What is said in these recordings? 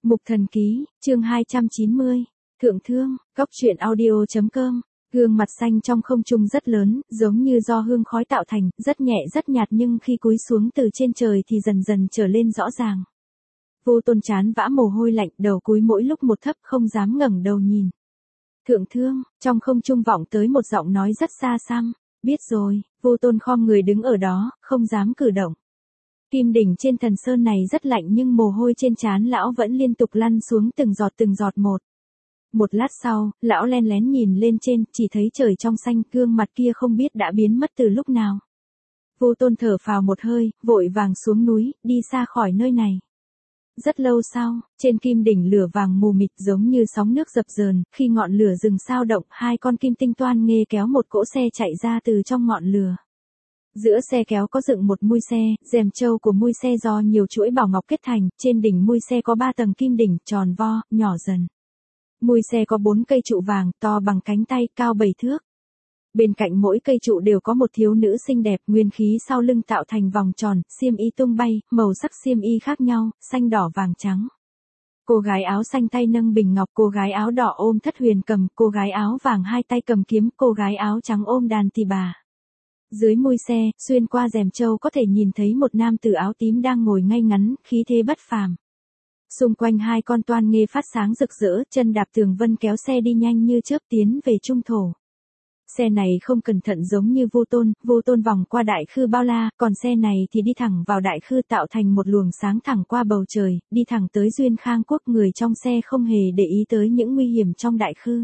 Mục Thần Ký, chương 290, Thượng Thương, Góc truyện audio.com. Gương mặt xanh trong không trung rất lớn, giống như do hương khói tạo thành, rất nhẹ rất nhạt nhưng khi cúi xuống từ trên trời thì dần dần trở lên rõ ràng. Vô Tôn chán vã mồ hôi lạnh, đầu cúi mỗi lúc một thấp không dám ngẩng đầu nhìn. Thượng Thương, trong không trung vọng tới một giọng nói rất xa xăm. Biết rồi. Vô Tôn khom người đứng ở đó, không dám cử động. Kim đỉnh trên thần sơn này rất lạnh nhưng mồ hôi trên trán lão vẫn liên tục lăn xuống từng giọt một. Một lát sau, lão len lén nhìn lên trên, chỉ thấy trời trong xanh, gương mặt kia không biết đã biến mất từ lúc nào. Vô Tôn thở phào một hơi, vội vàng xuống núi, đi xa khỏi nơi này. Rất lâu sau, trên kim đỉnh lửa vàng mù mịt giống như sóng nước dập dờn, khi ngọn lửa rừng sao động, hai con kim tinh toan nghê kéo một cỗ xe chạy ra từ trong ngọn lửa. Giữa xe kéo có dựng một mui xe, rèm trâu của mui xe do nhiều chuỗi bảo ngọc kết thành, trên đỉnh mui xe có 3 tầng kim đỉnh, tròn vo, nhỏ dần. Mui xe có 4 cây trụ vàng, to bằng cánh tay, cao 7 thước. Bên cạnh mỗi cây trụ đều có một thiếu nữ xinh đẹp, nguyên khí sau lưng tạo thành vòng tròn, xiêm y tung bay, màu sắc xiêm y khác nhau, xanh đỏ vàng trắng. Cô gái áo xanh tay nâng bình ngọc, cô gái áo đỏ ôm thất huyền cầm, cô gái áo vàng hai tay cầm kiếm, cô gái áo trắng ôm đàn tỳ bà. Dưới mui xe, xuyên qua rèm trâu có thể nhìn thấy một nam tử áo tím đang ngồi ngay ngắn, khí thế bất phàm. Xung quanh hai con toan nghê phát sáng rực rỡ, chân đạp tường vân kéo xe đi nhanh như chớp tiến về trung thổ. Xe này không cẩn thận giống như Vô Tôn vòng qua đại khư bao la, còn xe này thì đi thẳng vào đại khư tạo thành một luồng sáng thẳng qua bầu trời, đi thẳng tới Duyên Khang Quốc. Người trong xe không hề để ý tới những nguy hiểm trong đại khư.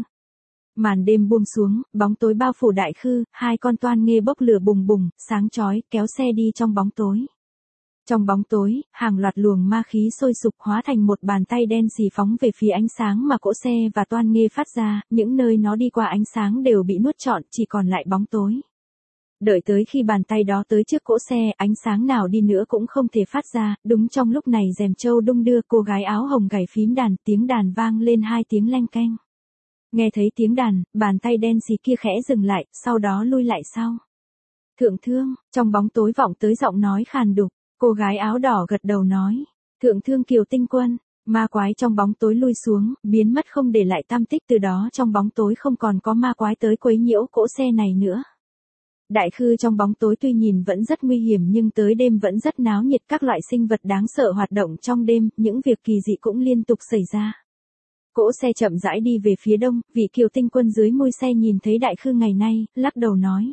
Màn đêm buông xuống, bóng tối bao phủ đại khư, hai con toan nghê bốc lửa bùng bùng, sáng chói, kéo xe đi trong bóng tối. Trong bóng tối, hàng loạt luồng ma khí sôi sục hóa thành một bàn tay đen xì phóng về phía ánh sáng mà cỗ xe và toan nghê phát ra, những nơi nó đi qua ánh sáng đều bị nuốt trọn, chỉ còn lại bóng tối. Đợi tới khi bàn tay đó tới trước cỗ xe, ánh sáng nào đi nữa cũng không thể phát ra, đúng trong lúc này rèm trâu đung đưa, cô gái áo hồng gảy phím đàn, tiếng đàn vang lên 2 tiếng leng keng. Nghe thấy tiếng đàn, bàn tay đen xì kia khẽ dừng lại, sau đó lui lại sau. Thượng Thương, trong bóng tối vọng tới giọng nói khàn đục, cô gái áo đỏ gật đầu nói. Thượng Thương Kiều Tinh Quân, ma quái trong bóng tối lui xuống, biến mất không để lại tăm tích, từ đó trong bóng tối không còn có ma quái tới quấy nhiễu cỗ xe này nữa. Đại khư trong bóng tối tuy nhìn vẫn rất nguy hiểm nhưng tới đêm vẫn rất náo nhiệt, các loại sinh vật đáng sợ hoạt động trong đêm, những việc kỳ dị cũng liên tục xảy ra. Cỗ xe chậm rãi đi về phía đông, vị Kiều Tinh Quân dưới mui xe nhìn thấy đại khư ngày nay, lắc đầu nói.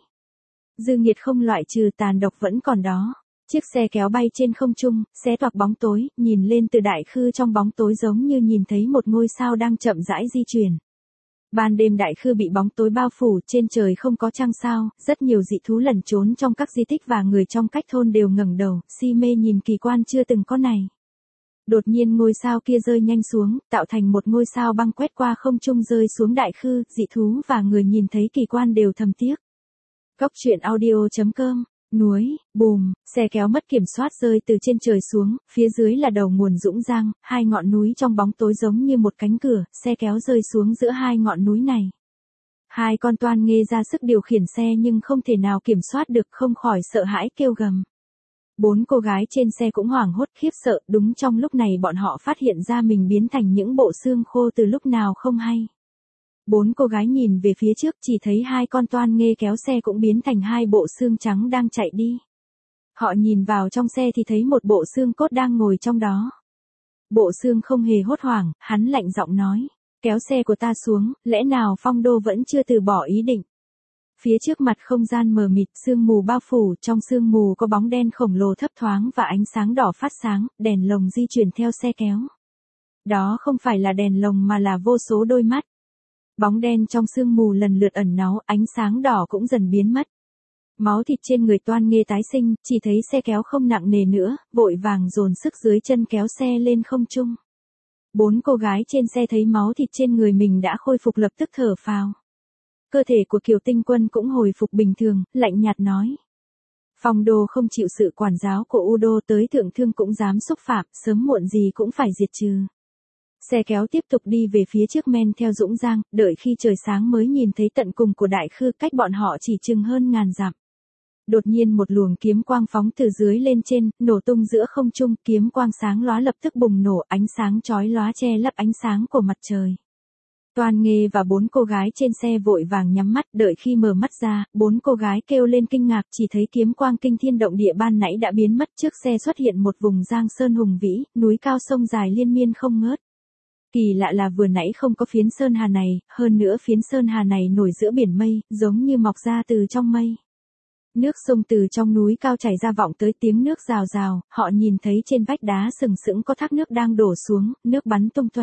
Dư nghiệt không loại trừ, tàn độc vẫn còn đó. Chiếc xe kéo bay trên không trung, xé toạc bóng tối, nhìn lên từ đại khư trong bóng tối giống như nhìn thấy một ngôi sao đang chậm rãi di chuyển. Ban đêm đại khư bị bóng tối bao phủ, trên trời không có trăng sao, rất nhiều dị thú lẩn trốn trong các di tích và người trong cách thôn đều ngẩng đầu, si mê nhìn kỳ quan chưa từng có này. Đột nhiên ngôi sao kia rơi nhanh xuống, tạo thành một ngôi sao băng quét qua không trung rơi xuống đại khư, dị thú và người nhìn thấy kỳ quan đều thầm tiếc. Góc truyện audio.com. Núi, bùm, xe kéo mất kiểm soát rơi từ trên trời xuống, phía dưới là đầu nguồn Dũng Giang, hai ngọn núi trong bóng tối giống như một cánh cửa, xe kéo rơi xuống giữa hai ngọn núi này. Hai con toan nghê ra sức điều khiển xe nhưng không thể nào kiểm soát được, không khỏi sợ hãi kêu gầm. 4 cô gái trên xe cũng hoảng hốt khiếp sợ, đúng trong lúc này bọn họ phát hiện ra mình biến thành những bộ xương khô từ lúc nào không hay. 4 cô gái nhìn về phía trước chỉ thấy hai con toan nghê kéo xe cũng biến thành hai bộ xương trắng đang chạy đi. Họ nhìn vào trong xe thì thấy một bộ xương cốt đang ngồi trong đó. Bộ xương không hề hốt hoảng, hắn lạnh giọng nói, kéo xe của ta xuống, lẽ nào Phong Đô vẫn chưa từ bỏ ý định. Phía trước mặt không gian mờ mịt, sương mù bao phủ, trong sương mù có bóng đen khổng lồ thấp thoáng và ánh sáng đỏ phát sáng, đèn lồng di chuyển theo xe kéo. Đó không phải là đèn lồng mà là vô số đôi mắt. Bóng đen trong sương mù lần lượt ẩn náu, ánh sáng đỏ cũng dần biến mất. Máu thịt trên người toan nghê tái sinh, chỉ thấy xe kéo không nặng nề nữa, vội vàng dồn sức dưới chân kéo xe lên không trung. 4 cô gái trên xe thấy máu thịt trên người mình đã khôi phục lập tức thở phào. Cơ thể của Kiều Tinh Quân cũng hồi phục bình thường, lạnh nhạt nói. Phong Đô không chịu sự quản giáo của U Đô, tới Thượng Thương cũng dám xúc phạm, sớm muộn gì cũng phải diệt trừ. Xe kéo tiếp tục đi về phía trước men theo Dũng Giang, đợi khi trời sáng mới nhìn thấy tận cùng của đại khư, cách bọn họ chỉ chừng hơn ngàn dặm. Đột nhiên một luồng kiếm quang phóng từ dưới lên trên, nổ tung giữa không trung, kiếm quang sáng lóa lập tức bùng nổ, ánh sáng chói lóa che lấp ánh sáng của mặt trời. Toan Nghê và 4 cô gái trên xe vội vàng nhắm mắt, đợi khi mở mắt ra, 4 cô gái kêu lên kinh ngạc, chỉ thấy kiếm quang kinh thiên động địa ban nãy đã biến mất, trước xe xuất hiện một vùng giang sơn hùng vĩ, núi cao sông dài liên miên không ngớt. Kỳ lạ là vừa nãy không có phiến sơn hà này, hơn nữa phiến sơn hà này nổi giữa biển mây, giống như mọc ra từ trong mây. Nước sông từ trong núi cao chảy ra vọng tới tiếng nước rào rào, họ nhìn thấy trên vách đá sừng sững có thác nước đang đổ xuống, nước bắn tung tóe.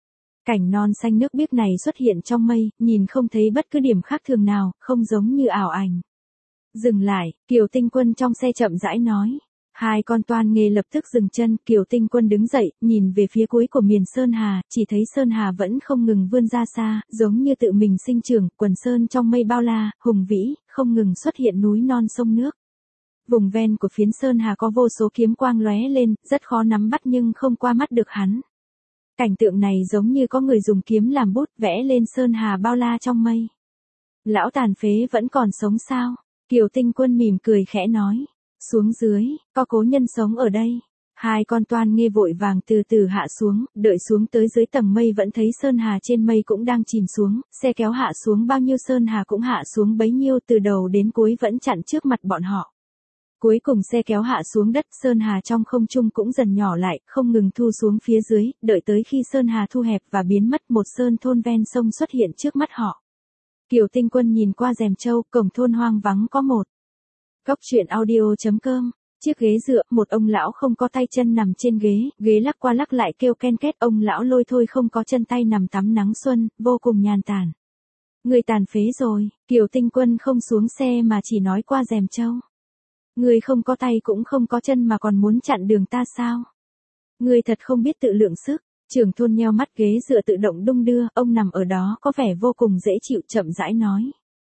Cảnh non xanh nước biếc này xuất hiện trong mây, nhìn không thấy bất cứ điểm khác thường nào, không giống như ảo ảnh. Dừng lại, Kiều Tinh Quân trong xe chậm rãi nói. Hai con Toan Nghê lập tức dừng chân, Kiều Tinh Quân đứng dậy, nhìn về phía cuối của miền Sơn Hà, chỉ thấy Sơn Hà vẫn không ngừng vươn ra xa, giống như tự mình sinh trưởng, quần sơn trong mây bao la, hùng vĩ, không ngừng xuất hiện núi non sông nước. Vùng ven của phiến Sơn Hà có vô số kiếm quang lóe lên, rất khó nắm bắt nhưng không qua mắt được hắn. Cảnh tượng này giống như có người dùng kiếm làm bút vẽ lên Sơn Hà bao la trong mây. Lão tàn phế vẫn còn sống sao? Kiều Tinh Quân mỉm cười khẽ nói. Xuống dưới, có cố nhân sống ở đây. Hai con Toan Nghê vội vàng từ từ hạ xuống, đợi xuống tới dưới tầng mây vẫn thấy Sơn Hà trên mây cũng đang chìm xuống, xe kéo hạ xuống bao nhiêu Sơn Hà cũng hạ xuống bấy nhiêu, từ đầu đến cuối vẫn chặn trước mặt bọn họ. Cuối cùng xe kéo hạ xuống đất, Sơn Hà trong không trung cũng dần nhỏ lại, không ngừng thu xuống phía dưới, đợi tới khi Sơn Hà thu hẹp và biến mất, một sơn thôn ven sông xuất hiện trước mắt họ. Kiều Tinh Quân nhìn qua rèm châu, cổng thôn hoang vắng có một. Góc truyện audio.com. Chiếc ghế dựa, một ông lão không có tay chân nằm trên ghế, ghế lắc qua lắc lại kêu ken két, ông lão lôi thôi không có chân tay nằm tắm nắng xuân, vô cùng nhàn tản. Người tàn phế rồi, Kiều Tinh Quân không xuống xe mà chỉ nói qua rèm châu. Người không có tay cũng không có chân mà còn muốn chặn đường ta sao? Người thật không biết tự lượng sức. Trưởng thôn nheo mắt, ghế dựa tự động đung đưa, ông nằm ở đó có vẻ vô cùng dễ chịu, chậm rãi nói.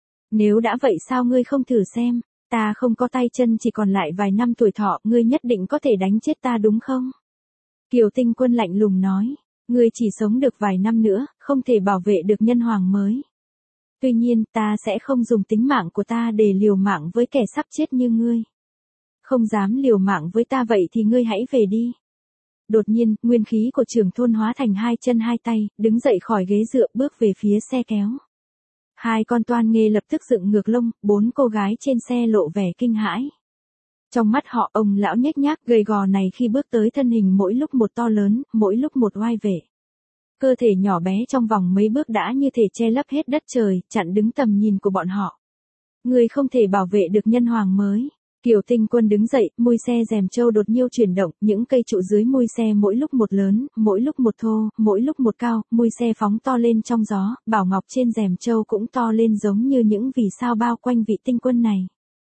Nếu đã vậy sao ngươi không thử xem? Ta không có tay chân, chỉ còn lại vài năm tuổi thọ, ngươi nhất định có thể đánh chết ta đúng không? Kiều Tinh Quân lạnh lùng nói. Ngươi chỉ sống được vài năm nữa, không thể bảo vệ được nhân hoàng mới. Tuy nhiên, ta sẽ không dùng tính mạng của ta để liều mạng với kẻ sắp chết như ngươi. Không dám liều mạng với ta vậy thì ngươi hãy về đi. Đột nhiên, nguyên khí của trưởng thôn hóa thành hai chân hai tay, đứng dậy khỏi ghế dựa bước về phía xe kéo. Hai con Toan Nghê lập tức dựng ngược lông, 4 cô gái trên xe lộ vẻ kinh hãi. Trong mắt họ, ông lão nhếch nhác gầy gò này khi bước tới thân hình mỗi lúc một to lớn, mỗi lúc một oai vệ. Cơ thể nhỏ bé trong vòng mấy bước đã như thể che lấp hết đất trời, chặn đứng tầm nhìn của bọn họ. Người không thể bảo vệ được nhân hoàng mới. Kiều Tinh Quân đứng dậy, mui xe rèm châu đột nhiên chuyển động, những cây trụ dưới mui xe mỗi lúc một lớn, mỗi lúc một thô, mỗi lúc một cao, mui xe phóng to lên trong gió, bảo ngọc trên rèm châu cũng to lên giống như những vì sao bao quanh vị tinh quân này.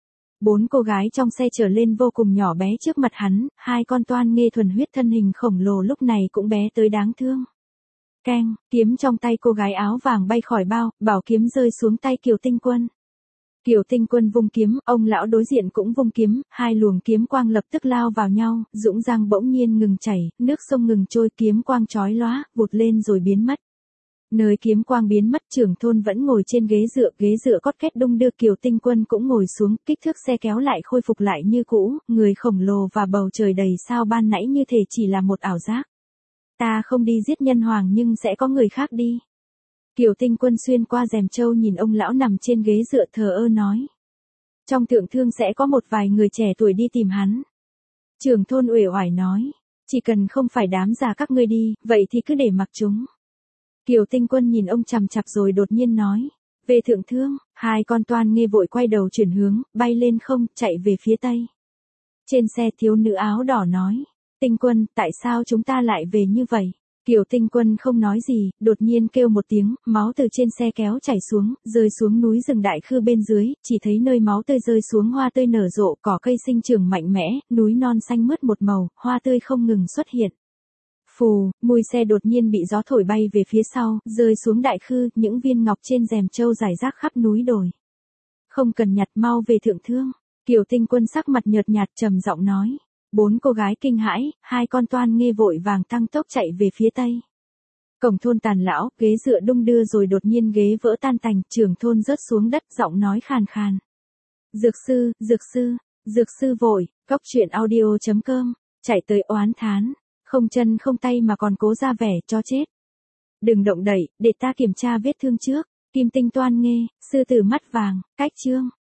4 cô gái trong xe trở lên vô cùng nhỏ bé trước mặt hắn, hai con Toan Nghê thuần huyết thân hình khổng lồ lúc này cũng bé tới đáng thương. Keng, kiếm trong tay cô gái áo vàng bay khỏi bao, bảo kiếm rơi xuống tay Kiều Tinh Quân. Kiều Tinh Quân vung kiếm, ông lão đối diện cũng vung kiếm, hai luồng kiếm quang lập tức lao vào nhau, dũng giang bỗng nhiên ngừng chảy, nước sông ngừng trôi, kiếm quang chói lóa, vụt lên rồi biến mất. Nơi kiếm quang biến mất, trưởng thôn vẫn ngồi trên ghế dựa cót két đung đưa, Kiều Tinh Quân cũng ngồi xuống, kích thước xe kéo lại khôi phục lại như cũ, người khổng lồ và bầu trời đầy sao ban nãy như thể chỉ là một ảo giác. Ta không đi giết nhân hoàng nhưng sẽ có người khác đi. Kiều Tinh Quân xuyên qua rèm châu nhìn ông lão nằm trên ghế dựa thờ ơ nói. Trong thượng thương sẽ có một vài người trẻ tuổi đi tìm hắn. Trưởng thôn uể oải nói. Chỉ cần không phải đám già các ngươi đi, vậy thì cứ để mặc chúng. Kiều Tinh Quân nhìn ông chằm chặp rồi đột nhiên nói. Về thượng thương, hai con Toan Nghê vội quay đầu chuyển hướng, bay lên không, chạy về phía tây. Trên xe thiếu nữ áo đỏ nói. Tinh Quân, tại sao chúng ta lại về như vậy? Kiều Tinh Quân không nói gì, đột nhiên kêu một tiếng, máu từ trên xe kéo chảy xuống, rơi xuống núi rừng đại khư bên dưới, chỉ thấy nơi máu tươi rơi xuống hoa tươi nở rộ, cỏ cây sinh trưởng mạnh mẽ, núi non xanh mướt một màu, hoa tươi không ngừng xuất hiện. Phù, mùi xe đột nhiên bị gió thổi bay về phía sau, rơi xuống đại khư, những viên ngọc trên rèm châu rải rác khắp núi đồi. Không cần nhặt, mau về thượng thương. Kiều Tinh Quân sắc mặt nhợt nhạt trầm giọng nói. 4 cô gái kinh hãi, hai con Toan Nghê vội vàng tăng tốc chạy về phía tây. Cổng thôn tàn lão, ghế dựa đung đưa rồi đột nhiên ghế vỡ tan tành, trưởng thôn rớt xuống đất, giọng nói khàn khàn. Dược sư vội, cóc truyện audio.com, chạy tới oán thán, không chân không tay mà còn cố ra vẻ cho chết. Đừng động đậy, để ta kiểm tra vết thương trước. Kim Tinh toan nghê, sư tử mắt vàng, cách chương.